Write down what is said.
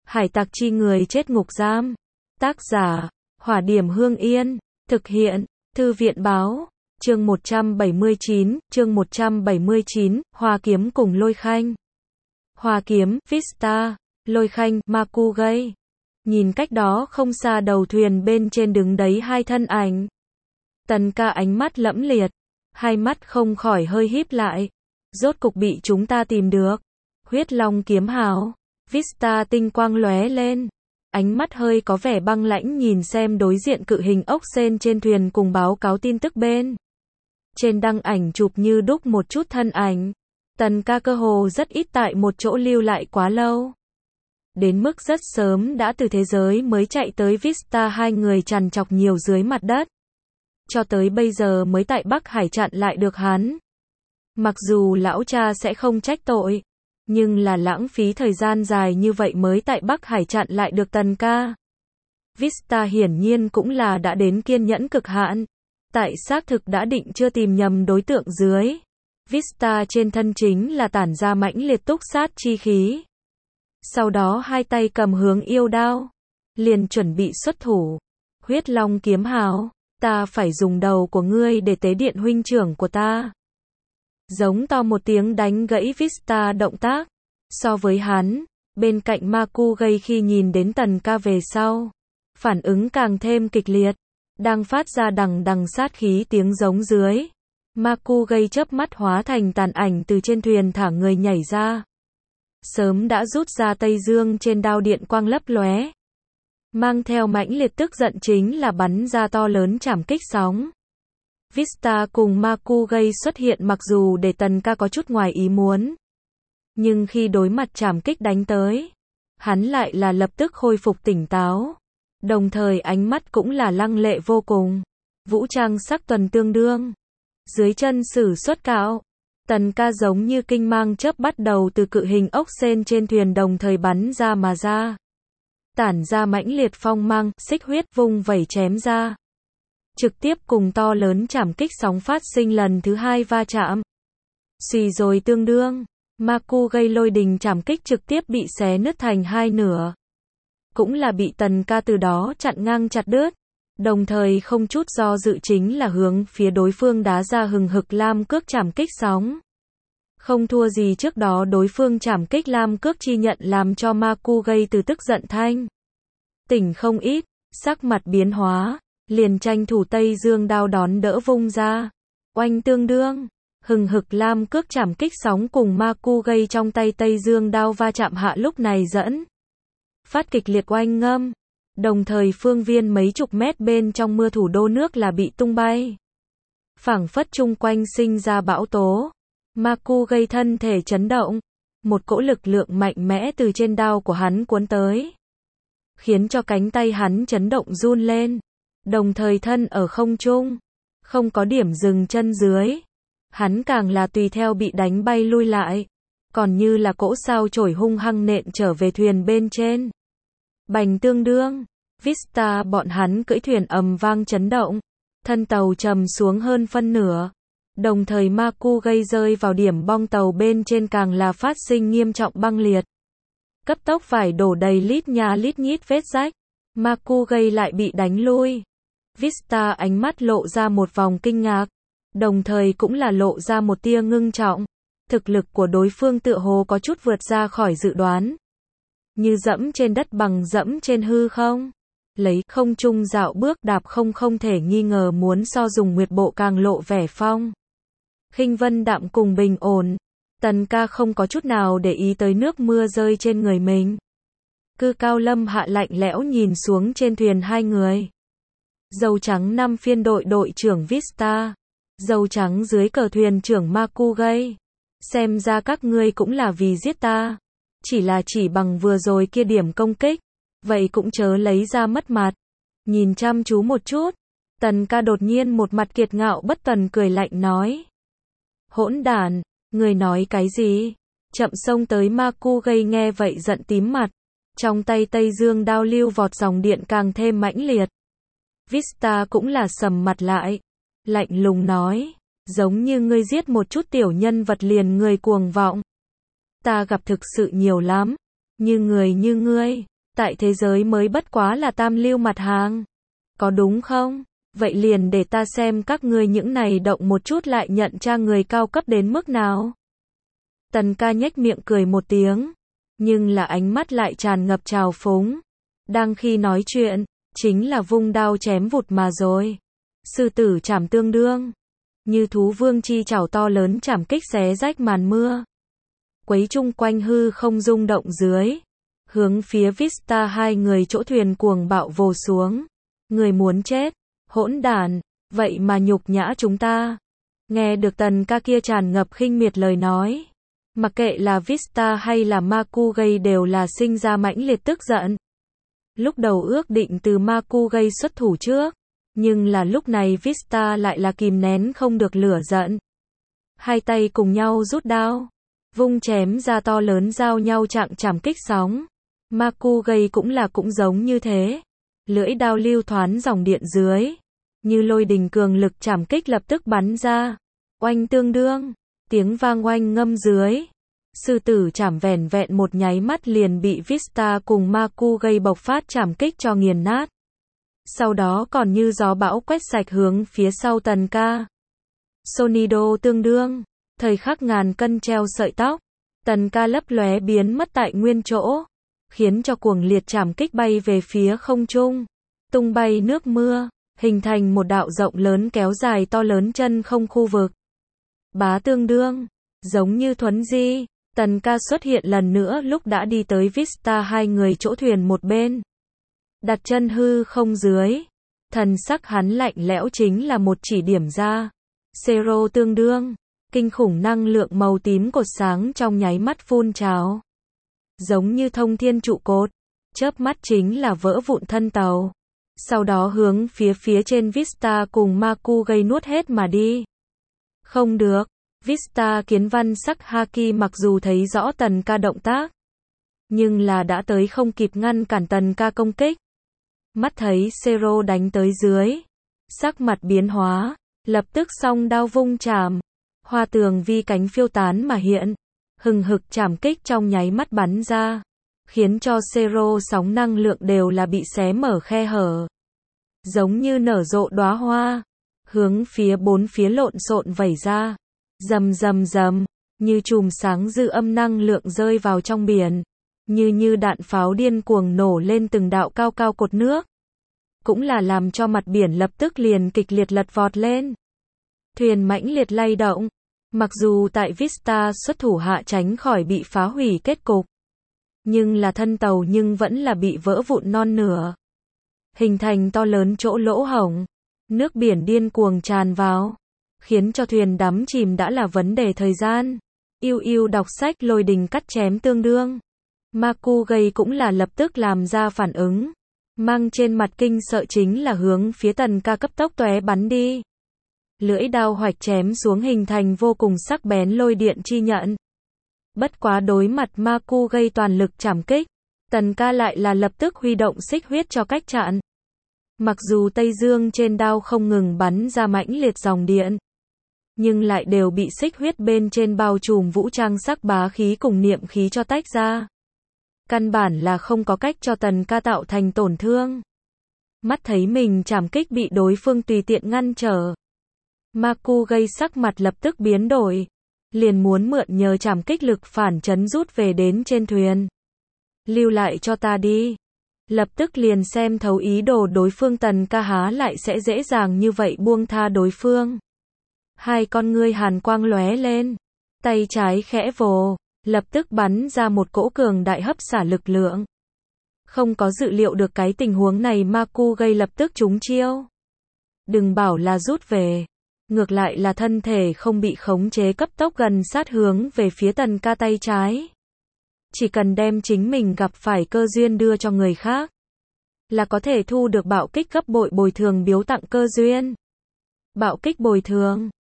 Hải tặc chi người chết ngục giam. Tác giả, Hỏa Điểm Hương Yên. Thực hiện, Thư viện Báo. Chương 179, Hoa Kiếm cùng Lôi Khanh. Hoa Kiếm, Vista, Lôi Khanh, Makugay. Nhìn cách đó không xa đầu thuyền bên trên đứng đấy hai thân ảnh. Tần Ca ánh mắt lẫm liệt, hai mắt không khỏi hơi híp lại. Rốt cục bị chúng ta tìm được. Huyết Long kiếm hào. Vista tinh quang lóe lên. Ánh mắt hơi có vẻ băng lãnh nhìn xem đối diện cự hình ốc sên trên thuyền cùng báo cáo tin tức bên. Trên đăng ảnh chụp như đúc một chút thân ảnh. Tần Ca cơ hồ rất ít tại một chỗ lưu lại quá lâu. Đến mức rất sớm đã từ thế giới mới chạy tới Vista, hai người trằn trọc nhiều dưới mặt đất. Cho tới bây giờ mới tại Bắc Hải chặn lại được hắn. Mặc dù lão cha sẽ không trách tội, nhưng là lãng phí thời gian dài như vậy mới tại Bắc Hải chặn lại được Tần Ca. Vista hiển nhiên cũng là đã đến kiên nhẫn cực hạn. Tại xác thực đã định chưa tìm nhầm đối tượng dưới. Vista trên thân chính là tản ra mãnh liệt túc sát chi khí. Sau đó hai tay cầm hướng yêu đao, liền chuẩn bị xuất thủ. Huyết Long kiếm hào, ta phải dùng đầu của ngươi để tế điện huynh trưởng của ta. Giống to một tiếng đánh gãy Vista động tác. So với hắn, bên cạnh Makugay khi nhìn đến Tần Ca về sau, phản ứng càng thêm kịch liệt, đang phát ra đằng đằng sát khí tiếng giống dưới. Makugay chớp mắt hóa thành tàn ảnh từ trên thuyền thả người nhảy ra. Sớm đã rút ra Tây Dương trên đao điện quang lấp lóe. Mang theo mãnh liệt tức giận chính là bắn ra to lớn trảm kích sóng. Vista cùng Makugay xuất hiện mặc dù để Tần Ca có chút ngoài ý muốn. Nhưng khi đối mặt trảm kích đánh tới, hắn lại là lập tức khôi phục tỉnh táo. Đồng thời ánh mắt cũng là lăng lệ vô cùng. Vũ trang sắc tuần tương đương. Dưới chân sử xuất cạo. Tần Ca giống như kinh mang chớp bắt đầu từ cự hình ốc sên trên thuyền đồng thời bắn ra mà ra. Tản ra mãnh liệt phong mang, xích huyết vung vẩy chém ra. Trực tiếp cùng to lớn trảm kích sóng phát sinh lần thứ hai va chạm. Xì rồi tương đương, Makugay lôi đình trảm kích trực tiếp bị xé nứt thành hai nửa. Cũng là bị Tần Ca từ đó chặn ngang chặt đứt. Đồng thời không chút do dự chính là hướng phía đối phương đá ra hừng hực lam cước trảm kích sóng. Không thua gì trước đó đối phương trảm kích lam cước chi nhận làm cho Makugay từ tức giận thanh tỉnh không ít, sắc mặt biến hóa, liền tranh thủ Tây Dương đao đón đỡ vung ra. Oanh tương đương, hừng hực lam cước trảm kích sóng cùng Makugay trong tay Tây Dương đao va chạm hạ lúc này dẫn phát kịch liệt oanh ngâm. Đồng thời phương viên mấy chục mét bên trong mưa thủ đô nước là bị tung bay. Phảng phất chung quanh sinh ra bão tố. Makugay thân thể chấn động. Một cỗ lực lượng mạnh mẽ từ trên đao của hắn cuốn tới. Khiến cho cánh tay hắn chấn động run lên. Đồng thời thân ở không trung. Không có điểm dừng chân dưới. Hắn càng là tùy theo bị đánh bay lui lại. Còn như là cỗ sao chổi hung hăng nện trở về thuyền bên trên. Bành tương đương, Vista bọn hắn cưỡi thuyền ầm vang chấn động, thân tàu trầm xuống hơn phân nửa. Đồng thời Makugay rơi vào điểm bong tàu bên trên càng là phát sinh nghiêm trọng băng liệt. Cấp tốc phải đổ đầy lít nha lít nhít vết rách. Makugay lại bị đánh lui. Vista ánh mắt lộ ra một vòng kinh ngạc, đồng thời cũng là lộ ra một tia ngưng trọng. Thực lực của đối phương tựa hồ có chút vượt ra khỏi dự đoán. Như dẫm trên đất bằng dẫm trên hư không. Lấy không trung dạo bước đạp không thể nghi ngờ muốn so dùng nguyệt bộ càng lộ vẻ phong khinh vân đạm cùng bình ổn. Tần Ca không có chút nào để ý tới nước mưa rơi trên người mình. Cư cao lâm hạ lạnh lẽo nhìn xuống trên thuyền hai người. Dâu trắng năm phiên đội trưởng Vista. Dâu trắng dưới cờ thuyền trưởng Makugay. Xem ra các ngươi cũng là vì giết ta. Chỉ bằng vừa rồi kia điểm công kích. Vậy cũng chớ lấy ra mất mặt. Nhìn chăm chú một chút. Tần Ca đột nhiên một mặt kiệt ngạo bất tuần cười lạnh nói. Hỗn đản, người nói cái gì? Chậm xông tới Makugay nghe vậy giận tím mặt. Trong tay Tây Dương đao lưu vọt dòng điện càng thêm mãnh liệt. Vista cũng là sầm mặt lại. Lạnh lùng nói. Giống như ngươi giết một chút tiểu nhân vật liền người cuồng vọng. Ta gặp thực sự nhiều lắm. Như người như ngươi. tại thế giới mới bất quá là tam lưu mặt hàng. Có đúng không? Vậy liền để ta xem các ngươi những này động một chút lại nhận ra người cao cấp đến mức nào. Tần ca nhếch miệng cười một tiếng, nhưng là ánh mắt lại tràn ngập trào phúng. Đang khi nói chuyện, chính là vung đao chém vụt mà rồi. Sư tử chảm tương đương, như thú vương chi chảo to lớn chảm kích xé rách màn mưa. Quấy chung quanh hư không rung động dưới, hướng phía Vista hai người chỗ thuyền cuồng bạo vồ xuống. Người muốn chết, hỗn đản, vậy mà nhục nhã chúng ta. Nghe được tần ca kia tràn ngập khinh miệt lời nói, mặc kệ là Vista hay là Makugay đều là sinh ra mãnh liệt tức giận. Lúc đầu ước định từ Makugay xuất thủ trước, nhưng là lúc này Vista lại là kìm nén không được lửa giận. Hai tay cùng nhau rút đao, vung chém ra to lớn giao nhau chạng chảm kích sóng. Makugay cũng giống như thế. Lưỡi đao lưu thoán dòng điện dưới, như lôi đình cường lực chảm kích lập tức bắn ra. Oanh tương đương, tiếng vang oanh ngâm dưới. Sư tử chảm vẻn vẹn một nháy mắt liền bị Vista cùng Makugay bộc phát chảm kích cho nghiền nát. Sau đó còn như gió bão quét sạch hướng phía sau tần ca. Sonido tương đương, thời khắc ngàn cân treo sợi tóc. Tần ca lấp lóe biến mất tại nguyên chỗ, khiến cho cuồng liệt chảm kích bay về phía không trung, tung bay nước mưa, hình thành một đạo rộng lớn kéo dài to lớn chân không khu vực. Bá tương đương, giống như thuấn di, tần ca xuất hiện lần nữa lúc đã đi tới Vista hai người chỗ thuyền một bên. Đặt chân hư không dưới, thần sắc hắn lạnh lẽo chính là một chỉ điểm ra. Zero tương đương, kinh khủng năng lượng màu tím cột sáng trong nháy mắt phun trào. Giống như thông thiên trụ cột, chớp mắt chính là vỡ vụn thân tàu. Sau đó hướng phía trên Vista cùng Makugay nuốt hết mà đi. Không được, Vista kiến văn sắc Haki mặc dù thấy rõ tần ca động tác, nhưng là đã tới không kịp ngăn cản tần ca công kích. Mắt thấy Zero đánh tới dưới, sắc mặt biến hóa, lập tức song đao vung chảm. Hoa tường vi cánh phiêu tán mà hiện, hừng hực chảm kích trong nháy mắt bắn ra, khiến cho Zero sóng năng lượng đều là bị xé mở khe hở. Giống như nở rộ đóa hoa, hướng phía bốn phía lộn xộn vẩy ra. Rầm rầm rầm, như chùm sáng dư âm năng lượng rơi vào trong biển, như đạn pháo điên cuồng nổ lên từng đạo cao cao cột nước. Cũng là làm cho mặt biển lập tức liền kịch liệt lật vọt lên. Thuyền mãnh liệt lay động, mặc dù tại Vista xuất thủ hạ tránh khỏi bị phá hủy kết cục, nhưng là thân tàu nhưng vẫn là bị vỡ vụn non nửa, hình thành to lớn chỗ lỗ hổng, nước biển điên cuồng tràn vào, khiến cho thuyền đắm chìm đã là vấn đề thời gian. Yêu đọc sách lôi đình cắt chém tương đương. Makugay cũng là lập tức làm ra phản ứng, mang trên mặt kinh sợ chính là hướng phía tần ca cấp tốc tóe bắn đi. Lưỡi đao hoạch chém xuống hình thành vô cùng sắc bén lôi điện chi nhận. Bất quá đối mặt Makugay toàn lực chảm kích, tần ca lại là lập tức huy động xích huyết cho cách chặn. Mặc dù Tây Dương trên đao không ngừng bắn ra mãnh liệt dòng điện, nhưng lại đều bị xích huyết bên trên bao trùm vũ trang sắc bá khí cùng niệm khí cho tách ra. Căn bản là không có cách cho tần ca tạo thành tổn thương. Mắt thấy mình chảm kích bị đối phương tùy tiện ngăn trở, Makugay sắc mặt lập tức biến đổi, liền muốn mượn nhờ chảm kích lực phản chấn rút về đến trên thuyền. Lưu lại cho ta đi. Lập tức liền xem thấu ý đồ đối phương, tần ca há lại sẽ dễ dàng như vậy buông tha đối phương. Hai con ngươi hàn quang lóe lên, tay trái khẽ vồ, lập tức bắn ra một cỗ cường đại hấp xả lực lượng. Không có dự liệu được cái tình huống này, Makugay lập tức trúng chiêu. Đừng bảo là rút về, ngược lại là thân thể không bị khống chế cấp tốc gần sát hướng về phía tần ca tay trái. Chỉ cần đem chính mình gặp phải cơ duyên đưa cho người khác, là có thể thu được bạo kích gấp bội bồi thường biếu tặng cơ duyên. Bạo kích bồi thường,